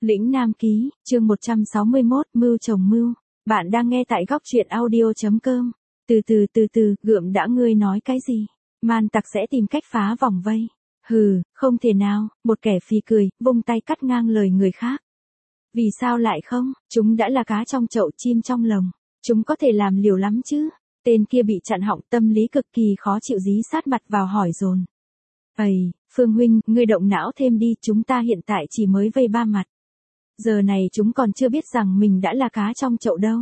Lĩnh Nam Ký, chương 161, Mưu chồng mưu. Bạn đang nghe tại góc truyện audio.com. Từ từ, gượm đã, ngươi nói cái gì? Man tặc sẽ tìm cách phá vòng vây. Hừ, không thể nào, một kẻ phì cười, vung tay cắt ngang lời người khác. Vì sao lại không? Chúng đã là cá trong chậu, chim trong lồng. Chúng có thể làm liều lắm chứ. Tên kia bị chặn họng, tâm lý cực kỳ khó chịu, dí sát mặt vào hỏi dồn. Ầy, Phương huynh, ngươi động não thêm đi, chúng ta hiện tại chỉ mới vây ba mặt. Giờ này chúng còn chưa biết rằng mình đã là cá trong chậu đâu.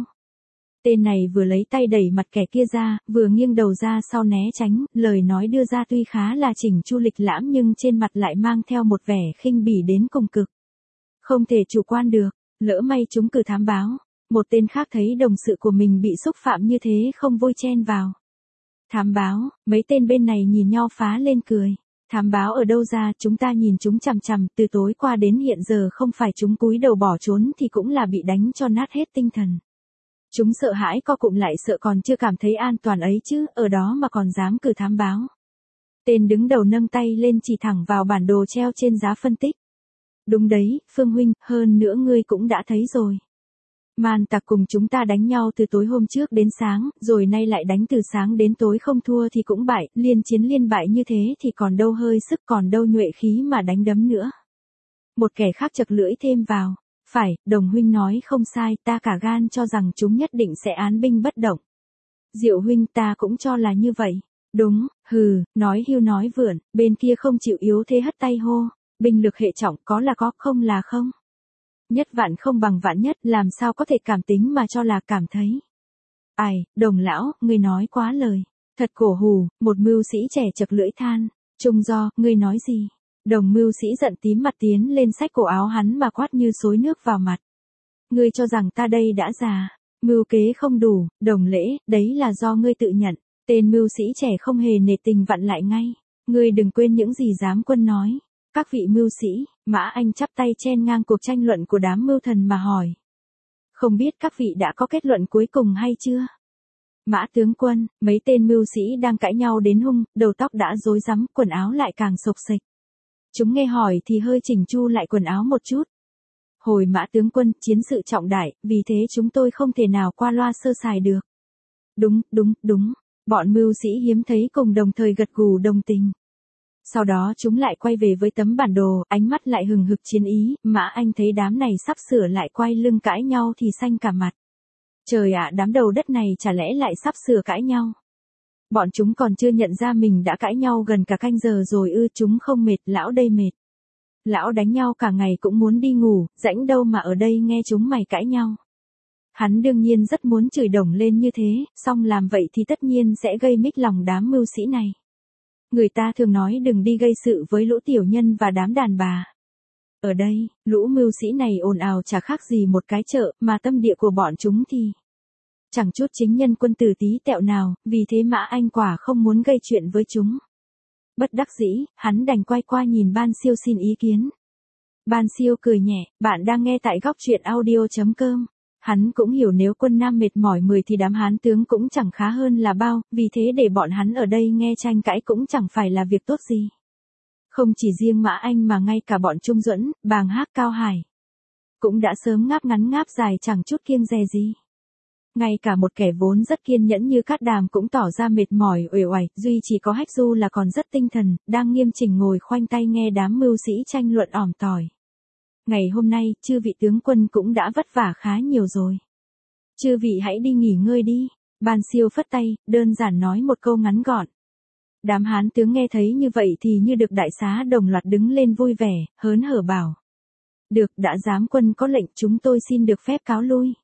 Tên này vừa lấy tay đẩy mặt kẻ kia ra, vừa nghiêng đầu ra sau né tránh, lời nói đưa ra tuy khá là chỉnh chu lịch lãm nhưng trên mặt lại mang theo một vẻ khinh bỉ đến cùng cực. Không thể chủ quan được, lỡ may chúng cử thám báo. Một tên khác thấy đồng sự của mình bị xúc phạm như thế không vui chen vào. Thám báo, mấy tên bên này nhìn nhau phá lên cười. Thám báo ở đâu ra, chúng ta nhìn chúng chằm chằm, từ tối qua đến hiện giờ không phải chúng cúi đầu bỏ trốn thì cũng là bị đánh cho nát hết tinh thần. Chúng sợ hãi co cụm lại, sợ còn chưa cảm thấy an toàn ấy chứ, ở đó mà còn dám cử thám báo. Tên đứng đầu nâng tay lên chỉ thẳng vào bản đồ treo trên giá phân tích. Đúng đấy, Phương huynh, hơn nữa ngươi cũng đã thấy rồi. Man tặc cùng chúng ta đánh nhau từ tối hôm trước đến sáng, rồi nay lại đánh từ sáng đến tối, không thua thì cũng bại, liên chiến liên bại như thế thì còn đâu hơi sức, còn đâu nhuệ khí mà đánh đấm nữa. Một kẻ khác chật lưỡi thêm vào. Phải, đồng huynh nói không sai, ta cả gan cho rằng chúng nhất định sẽ án binh bất động. Diệu huynh, ta cũng cho là như vậy. Đúng, hừ, nói hưu nói vượn, bên kia không chịu yếu thế hất tay hô. Binh lực hệ trọng, có là có, không là không. Nhất vạn không bằng vạn nhất, làm sao có thể cảm tính mà cho là cảm thấy. Ai, đồng lão, ngươi nói quá lời. Thật cổ hù, một mưu sĩ trẻ chật lưỡi than. Trung do, ngươi nói gì? Đồng mưu sĩ giận tím mặt tiến lên xách cổ áo hắn mà quát như xối nước vào mặt. Ngươi cho rằng ta đây đã già, mưu kế không đủ, đồng lễ, đấy là do ngươi tự nhận. Tên mưu sĩ trẻ không hề nể tình vặn lại ngay. Ngươi đừng quên những gì giám quân nói. Các vị mưu sĩ, Mã Anh chắp tay chen ngang cuộc tranh luận của đám mưu thần mà hỏi. Không biết các vị đã có kết luận cuối cùng hay chưa? Mã tướng quân, mấy tên mưu sĩ đang cãi nhau đến hung, đầu tóc đã rối rắm, quần áo lại càng xộc xệch. Chúng nghe hỏi thì hơi chỉnh chu lại quần áo một chút. Hồi Mã tướng quân, chiến sự trọng đại, vì thế chúng tôi không thể nào qua loa sơ sài được. Đúng. Bọn mưu sĩ hiếm thấy cùng đồng thời gật gù đồng tình. Sau đó chúng lại quay về với tấm bản đồ, ánh mắt lại hừng hực chiến ý. Mã Anh thấy đám này sắp sửa lại quay lưng cãi nhau thì xanh cả mặt. Trời ạ, đám đầu đất này chả lẽ lại sắp sửa cãi nhau. Bọn chúng còn chưa nhận ra mình đã cãi nhau gần cả canh giờ rồi ư? Chúng không mệt, lão đây mệt. Lão đánh nhau cả ngày cũng muốn đi ngủ, rảnh đâu mà ở đây nghe chúng mày cãi nhau. Hắn đương nhiên rất muốn chửi đồng lên như thế, song làm vậy thì tất nhiên sẽ gây mích lòng đám mưu sĩ này. Người ta thường nói đừng đi gây sự với lũ tiểu nhân và đám đàn bà. Ở đây, lũ mưu sĩ này ồn ào chả khác gì một cái chợ, mà tâm địa của bọn chúng thì chẳng chút chính nhân quân tử tí tẹo nào, vì thế Mã Anh quả không muốn gây chuyện với chúng. Bất đắc dĩ, hắn đành quay qua nhìn Ban Siêu xin ý kiến. Ban Siêu cười nhẹ, bạn đang nghe tại góc truyện audio.com. Hắn cũng hiểu nếu quân Nam mệt mỏi 10 thì đám Hán tướng cũng chẳng khá hơn là bao, vì thế để bọn hắn ở đây nghe tranh cãi cũng chẳng phải là việc tốt gì. Không chỉ riêng Mã Anh mà ngay cả bọn Trung Duẫn, Bàng Hác, Cao Hải cũng đã sớm ngáp ngắn ngáp dài chẳng chút kiêng dè gì. Ngay cả một kẻ vốn rất kiên nhẫn như Cát Đàm cũng tỏ ra mệt mỏi uể oải, duy chỉ có Hách Du là còn rất tinh thần, đang nghiêm chỉnh ngồi khoanh tay nghe đám mưu sĩ tranh luận ỏm tỏi. Ngày hôm nay, chư vị tướng quân cũng đã vất vả khá nhiều rồi. Chư vị hãy đi nghỉ ngơi đi. Ban Siêu phất tay, đơn giản nói một câu ngắn gọn. Đám Hán tướng nghe thấy như vậy thì như được đại xá, đồng loạt đứng lên vui vẻ, hớn hở bảo. Được, đã giám quân có lệnh, chúng tôi xin được phép cáo lui.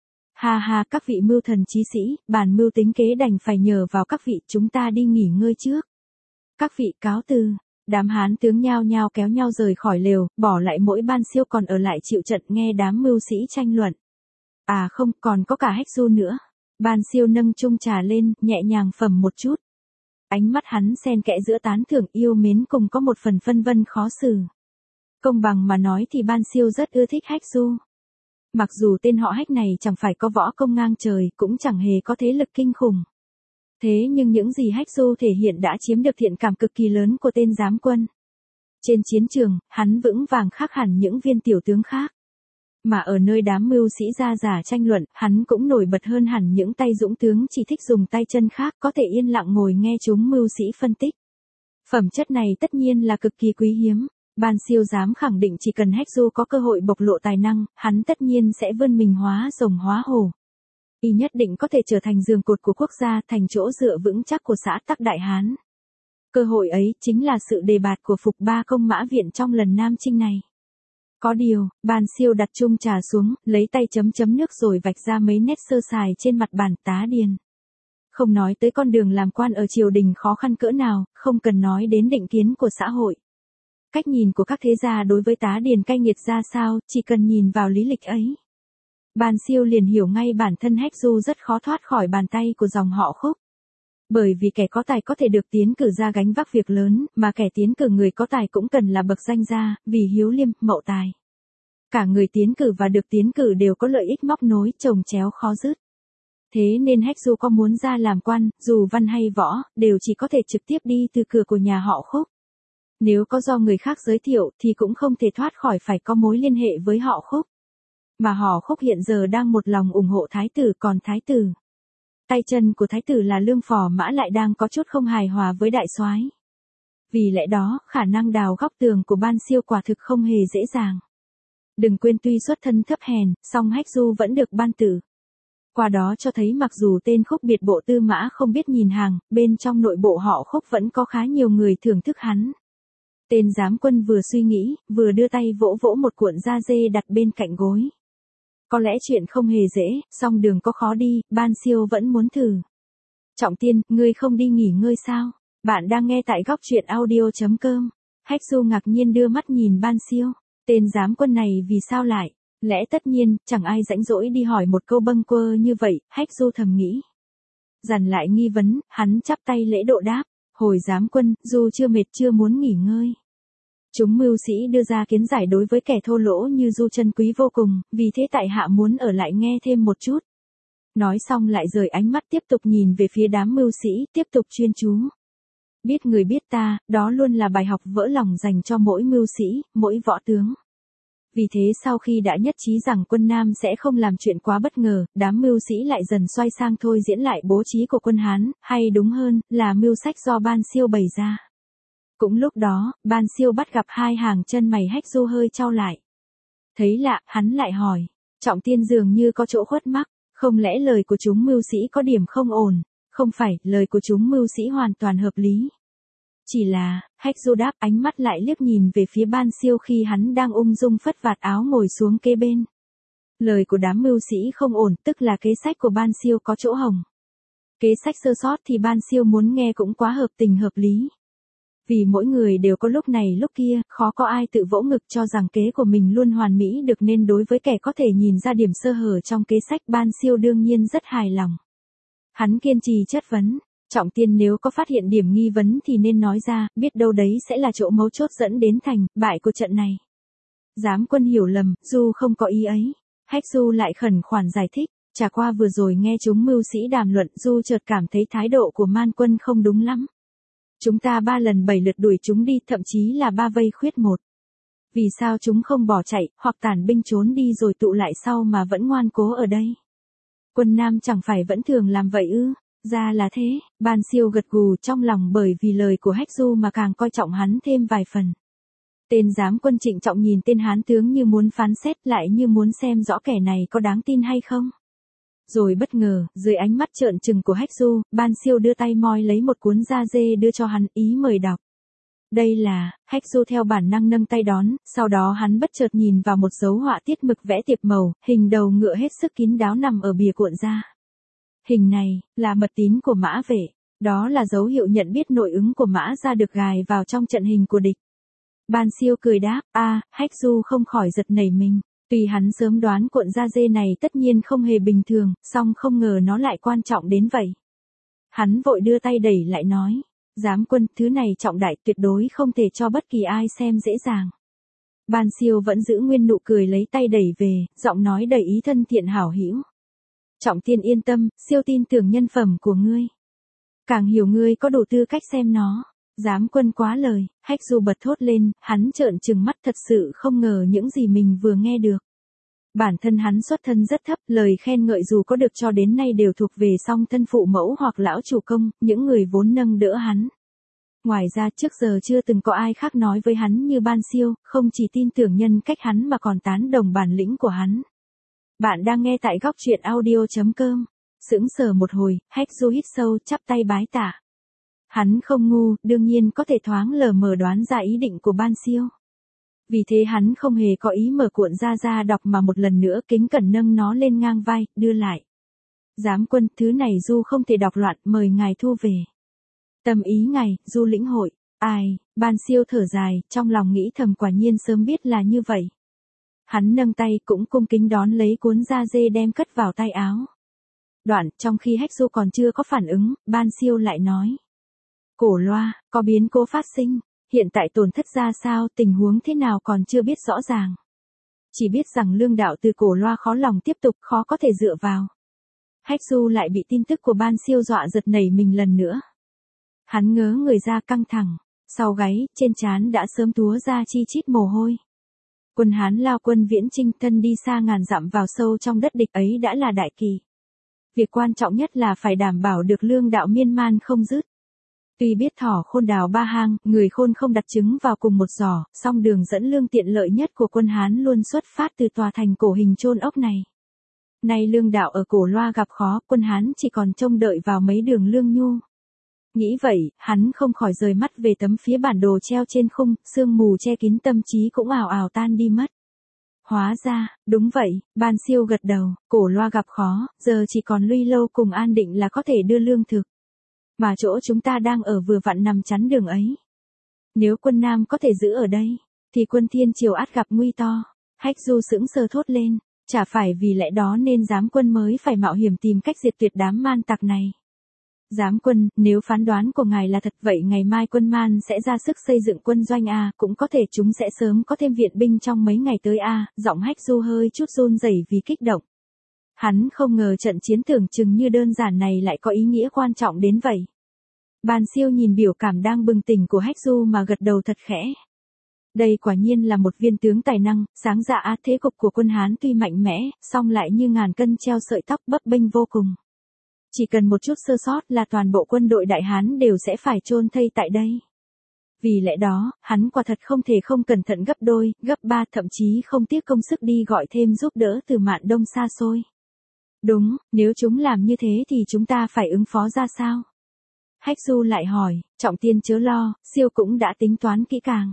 Ha, các vị mưu thần chí sĩ, bàn mưu tính kế đành phải nhờ vào các vị, chúng ta đi nghỉ ngơi trước. Các vị cáo từ. Đám Hán tướng nhao nhao kéo nhau rời khỏi lều, bỏ lại mỗi Ban Siêu còn ở lại chịu trận nghe đám mưu sĩ tranh luận. À không, còn có cả Hách Du nữa. Ban Siêu nâng chung trà lên, nhẹ nhàng phẩm một chút. Ánh mắt hắn xen kẽ giữa tán thưởng yêu mến cùng có một phần phân vân khó xử. Công bằng mà nói thì Ban Siêu rất ưa thích Hách Du. Mặc dù tên họ Hách này chẳng phải có võ công ngang trời, cũng chẳng hề có thế lực kinh khủng. Thế nhưng những gì Hách Du thể hiện đã chiếm được thiện cảm cực kỳ lớn của tên giám quân. Trên chiến trường, hắn vững vàng khác hẳn những viên tiểu tướng khác. Mà ở nơi đám mưu sĩ ra giả tranh luận, hắn cũng nổi bật hơn hẳn những tay dũng tướng chỉ thích dùng tay chân khác có thể yên lặng ngồi nghe chúng mưu sĩ phân tích. Phẩm chất này tất nhiên là cực kỳ quý hiếm. Ban Siêu dám khẳng định chỉ cần Hách Du có cơ hội bộc lộ tài năng, hắn tất nhiên sẽ vươn mình hóa rồng hóa hổ. Y nhất định có thể trở thành giường cột của quốc gia, thành chỗ dựa vững chắc của xã Tắc Đại Hán. Cơ hội ấy chính là sự đề bạt của Phục Ba Công Mã Viện trong lần Nam Chinh này. Có điều, Ban Siêu đặt chung trà xuống, lấy tay chấm chấm nước rồi vạch ra mấy nét sơ sài trên mặt bàn tá điền. Không nói tới con đường làm quan ở triều đình khó khăn cỡ nào, không cần nói đến định kiến của xã hội. Cách nhìn của các thế gia đối với tá điền cay nghiệt ra sao, chỉ cần nhìn vào lý lịch ấy. Ban Siêu liền hiểu ngay bản thân Hách Du rất khó thoát khỏi bàn tay của dòng họ Khúc. Bởi vì kẻ có tài có thể được tiến cử ra gánh vác việc lớn, mà kẻ tiến cử người có tài cũng cần là bậc danh gia, vì hiếu liêm, mậu tài. Cả người tiến cử và được tiến cử đều có lợi ích móc nối, chồng chéo khó dứt. Thế nên Hách Du có muốn ra làm quan, dù văn hay võ, đều chỉ có thể trực tiếp đi từ cửa của nhà họ Khúc. Nếu có do người khác giới thiệu thì cũng không thể thoát khỏi phải có mối liên hệ với họ Khúc. Mà họ Khúc hiện giờ đang một lòng ủng hộ thái tử, còn thái tử. Tay chân của thái tử là Lương Phò Mã lại đang có chút không hài hòa với đại soái. Vì lẽ đó, khả năng đào góc tường của Ban Siêu quả thực không hề dễ dàng. Đừng quên tuy xuất thân thấp hèn, song Hách Du vẫn được ban tử. Qua đó cho thấy mặc dù tên Khúc biệt bộ Tư Mã không biết nhìn hàng, bên trong nội bộ họ Khúc vẫn có khá nhiều người thưởng thức hắn. Tên giám quân vừa suy nghĩ, vừa đưa tay vỗ vỗ một cuộn da dê đặt bên cạnh gối. Có lẽ chuyện không hề dễ, song đường có khó đi, Ban Siêu vẫn muốn thử. Trọng Tiên, ngươi không đi nghỉ ngơi sao? Bạn đang nghe tại góc truyện audio.com. Hách Du ngạc nhiên đưa mắt nhìn Ban Siêu. Tên giám quân này vì sao lại? Lẽ tất nhiên, chẳng ai rảnh rỗi đi hỏi một câu bâng quơ như vậy, Hách Du thầm nghĩ. Dằn lại nghi vấn, hắn chắp tay lễ độ đáp. Hồi giám quân, Du chưa mệt chưa muốn nghỉ ngơi. Chúng mưu sĩ đưa ra kiến giải đối với kẻ thô lỗ như Du chân quý vô cùng, vì thế tại hạ muốn ở lại nghe thêm một chút. Nói xong lại rời ánh mắt tiếp tục nhìn về phía đám mưu sĩ, tiếp tục chuyên chú. Biết người biết ta, đó luôn là bài học vỡ lòng dành cho mỗi mưu sĩ, mỗi võ tướng. Vì thế sau khi đã nhất trí rằng quân Nam sẽ không làm chuyện quá bất ngờ, đám mưu sĩ lại dần xoay sang thôi diễn lại bố trí của quân Hán, hay đúng hơn, là mưu sách do Ban Siêu bày ra. Cũng lúc đó, Ban Siêu bắt gặp hai hàng chân mày Hách Du hơi chau lại. Thấy lạ, hắn lại hỏi, Trọng Tiên dường như có chỗ khuất mắc, không lẽ lời của chúng mưu sĩ có điểm không ổn? Không phải, lời của chúng mưu sĩ hoàn toàn hợp lý. Chỉ là, Hách Du đáp, ánh mắt lại liếc nhìn về phía Ban Siêu khi hắn đang ung dung phất vạt áo ngồi xuống kế bên. Lời của đám mưu sĩ không ổn, tức là kế sách của Ban Siêu có chỗ hỏng. Kế sách sơ sót thì Ban Siêu muốn nghe cũng quá hợp tình hợp lý. Vì mỗi người đều có lúc này lúc kia, khó có ai tự vỗ ngực cho rằng kế của mình luôn hoàn mỹ được, nên đối với kẻ có thể nhìn ra điểm sơ hở trong kế sách, Ban Siêu đương nhiên rất hài lòng. Hắn kiên trì chất vấn, Trọng Tiên nếu có phát hiện điểm nghi vấn thì nên nói ra, biết đâu đấy sẽ là chỗ mấu chốt dẫn đến thành bại của trận này. Giám quân hiểu lầm, Du không có ý ấy. Hách Du lại khẩn khoản giải thích, chả qua vừa rồi nghe chúng mưu sĩ đàm luận, Du chợt cảm thấy thái độ của Man quân không đúng lắm. Chúng ta 3 lần 7 lượt đuổi chúng đi, thậm chí là 3 vây khuyết 1. Vì sao chúng không bỏ chạy, hoặc tản binh trốn đi rồi tụ lại sau mà vẫn ngoan cố ở đây? Quân Nam chẳng phải vẫn thường làm vậy ư? Ra là thế, Ban Siêu gật gù trong lòng, bởi vì lời của Hách Du mà càng coi trọng hắn thêm vài phần. Tên giám quân trịnh trọng nhìn tên hán tướng như muốn phán xét, lại như muốn xem rõ kẻ này có đáng tin hay không. Rồi bất ngờ, dưới ánh mắt trợn trừng của Hách Du, Ban Siêu đưa tay moi lấy một cuốn da dê đưa cho hắn, ý mời đọc. Đây là, Hách Du theo bản năng nâng tay đón, sau đó hắn bất chợt nhìn vào một dấu họa tiết mực vẽ tiệp màu, hình đầu ngựa hết sức kín đáo nằm ở bìa cuộn da. Hình này, là mật tín của Mã Vệ, đó là dấu hiệu nhận biết nội ứng của Mã Gia được gài vào trong trận hình của địch. Ban Siêu cười đáp, Hách Du không khỏi giật nảy mình. Tuy hắn sớm đoán cuộn da dê này tất nhiên không hề bình thường, song không ngờ nó lại quan trọng đến vậy. Hắn vội đưa tay đẩy lại nói, giám quân, thứ này trọng đại, tuyệt đối không thể cho bất kỳ ai xem dễ dàng. Ban Siêu vẫn giữ nguyên nụ cười, lấy tay đẩy về, giọng nói đầy ý thân thiện hảo hữu. Trọng Tiên yên tâm, Siêu tin tưởng nhân phẩm của ngươi. Càng hiểu ngươi có đủ tư cách xem nó. Giám quân quá lời, Hách Du bật thốt lên, hắn trợn trừng mắt, thật sự không ngờ những gì mình vừa nghe được. Bản thân hắn xuất thân rất thấp, lời khen ngợi dù có được cho đến nay đều thuộc về song thân phụ mẫu hoặc lão chủ công, những người vốn nâng đỡ hắn. Ngoài ra trước giờ chưa từng có ai khác nói với hắn như Ban Siêu, không chỉ tin tưởng nhân cách hắn mà còn tán đồng bản lĩnh của hắn. Bạn đang nghe tại góc truyện audio.com. Sững sờ một hồi, Hách Du hít sâu, chắp tay bái tạ. Hắn không ngu, đương nhiên có thể thoáng lờ mờ đoán ra ý định của Ban Siêu. Vì thế hắn không hề có ý mở cuộn ra đọc mà một lần nữa kính cẩn nâng nó lên ngang vai, đưa lại. Giám quân, thứ này Du không thể đọc loạn, mời ngài thu về. Tâm ý ngài, Du lĩnh hội. Ai, Ban Siêu thở dài, trong lòng nghĩ thầm quả nhiên sớm biết là như vậy. Hắn nâng tay cũng cung kính đón lấy cuốn da dê đem cất vào tay áo. Đoạn, trong khi Hách Du còn chưa có phản ứng, Ban Siêu lại nói. Cổ Loa, có biến cố phát sinh, hiện tại tổn thất ra sao, tình huống thế nào còn chưa biết rõ ràng. Chỉ biết rằng Lương đạo từ Cổ Loa khó lòng tiếp tục, khó có thể dựa vào. Hách Du lại bị tin tức của Ban Siêu dọa giật nảy mình lần nữa. Hắn ngớ người ra căng thẳng, sau gáy, trên trán đã sớm túa ra chi chít mồ hôi. Quân Hán lao quân viễn chinh thân đi xa ngàn dặm vào sâu trong đất địch ấy đã là đại kỳ. Việc quan trọng nhất là phải đảm bảo được Lương đạo miên man không dứt. Tuy biết thỏ khôn đào ba hang, người khôn không đặt trứng vào cùng một giỏ, song đường dẫn lương tiện lợi nhất của quân Hán luôn xuất phát từ tòa thành cổ hình chôn ốc này. Nay Lương đạo ở Cổ Loa gặp khó, quân Hán chỉ còn trông đợi vào mấy đường lương nhu. Nghĩ vậy, hắn không khỏi rời mắt về tấm phía bản đồ treo trên khung, sương mù che kín tâm trí cũng ào ào tan đi mất. Hóa ra, đúng vậy, Ban Siêu gật đầu, Cổ Loa gặp khó, giờ chỉ còn Luy Lâu cùng An Định là có thể đưa lương thực. Mà chỗ chúng ta đang ở vừa vặn nằm chắn đường ấy. Nếu quân Nam có thể giữ ở đây, thì quân Thiên Triều ắt gặp nguy to. Hách Du sững sờ thốt lên, chả phải vì lẽ đó nên giám quân mới phải mạo hiểm tìm cách diệt tuyệt đám man tặc này. Giám quân, nếu phán đoán của ngài là thật vậy ngày mai quân man sẽ ra sức xây dựng quân doanh A, cũng có thể chúng sẽ sớm có thêm viện binh trong mấy ngày tới A, giọng Hách Du hơi chút run rẩy vì kích động. Hắn không ngờ trận chiến tưởng chừng như đơn giản này lại có ý nghĩa quan trọng đến vậy. Ban Siêu nhìn biểu cảm đang bừng tỉnh của Hách Du mà gật đầu thật khẽ. Đây quả nhiên là một viên tướng tài năng, sáng dạ á, thế cục của quân Hán tuy mạnh mẽ, song lại như ngàn cân treo sợi tóc, bấp bênh vô cùng. Chỉ cần một chút sơ sót là toàn bộ quân đội Đại Hán đều sẽ phải chôn thây tại đây. Vì lẽ đó, hắn quả thật không thể không cẩn thận gấp đôi, gấp ba, thậm chí không tiếc công sức đi gọi thêm giúp đỡ từ Mạn Đông xa xôi. Đúng, nếu chúng làm như thế thì chúng ta phải ứng phó ra sao? Hách Du lại hỏi, Trọng Tiên chớ lo, Siêu cũng đã tính toán kỹ càng.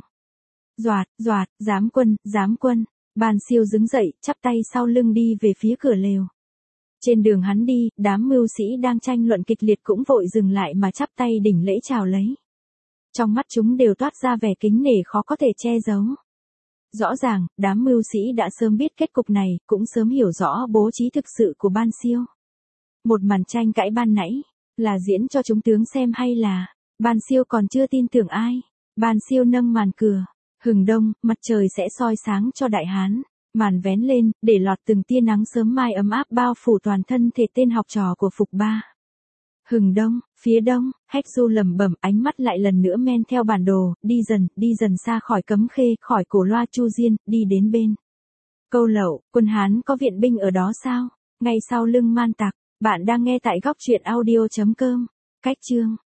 Doạt, giám quân, Ban Siêu đứng dậy, chắp tay sau lưng đi về phía cửa lều. Trên đường hắn đi, đám mưu sĩ đang tranh luận kịch liệt cũng vội dừng lại mà chắp tay đỉnh lễ chào lấy. Trong mắt chúng đều toát ra vẻ kính nể khó có thể che giấu. Rõ ràng, đám mưu sĩ đã sớm biết kết cục này, cũng sớm hiểu rõ bố trí thực sự của Ban Siêu. Một màn tranh cãi ban nãy, là diễn cho chúng tướng xem hay là, Ban Siêu còn chưa tin tưởng ai. Ban Siêu nâng màn cửa, hừng đông, mặt trời sẽ soi sáng cho Đại Hán. Màn vén lên, để lọt từng tia nắng sớm mai ấm áp bao phủ toàn thân thể tên học trò của Phục Ba. Hừng đông, phía đông, Hách Du lẩm bẩm, ánh mắt lại lần nữa men theo bản đồ, đi dần xa khỏi Cấm Khê, khỏi Cổ Loa Chu Diên, đi đến bên Câu Lậu. Quân Hán có viện binh ở đó sao? Ngay sau lưng man tặc. Bạn đang nghe tại góc truyện audio.com. Cách chương